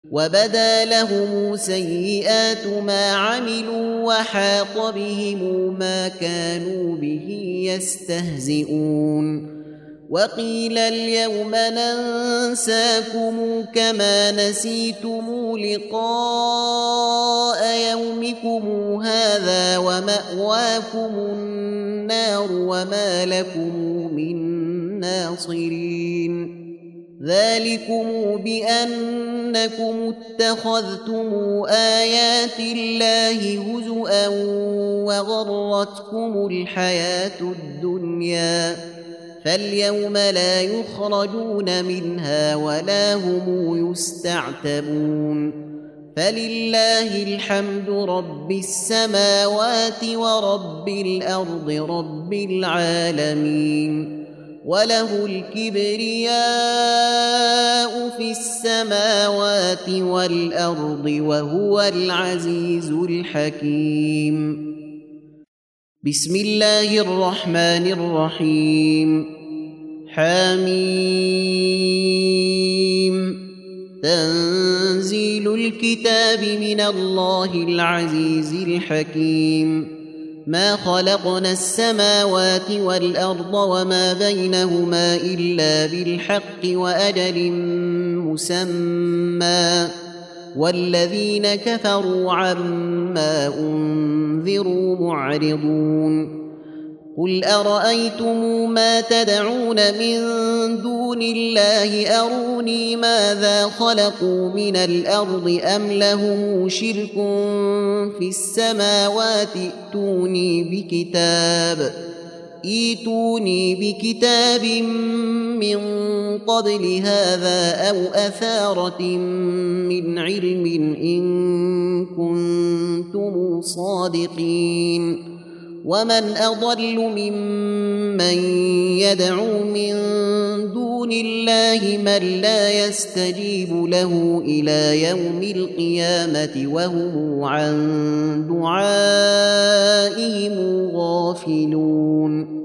وبدا لهم سيئات ما عملوا وحاق بهم ما كانوا به يستهزئون وقيل اليوم ننساكم كما نسيتم لقاء يومكم هذا ومأواكم النار وما لكم من ناصرين ذلكم بأنكم اتخذتم آيات الله هزؤا وغرتكم الحياة الدنيا فاليوم لا يخرجون منها ولا هم يستعتبون فلله الحمد رب السماوات ورب الأرض رب العالمين وله الكبرياء في السماوات والأرض وهو العزيز الحكيم بسم الله الرحمن الرحيم حميم تنزيل الكتاب من الله العزيز الحكيم ما خلقنا السماوات والأرض وما بينهما إلا بالحق وأجل مسمى والذين كفروا عما أنذروا معرضون قل أرأيتم ما تدعون من دون الله أروني ماذا خلقوا من الأرض أم لهم شرك في السماوات ائتوني بكتاب من قبل هذا أو أثارة من علم إن كنتم صادقين ومن أضل ممن يدعو من دون الله من لا يستجيب له إلى يوم القيامة وهم عن دعائهم غافلون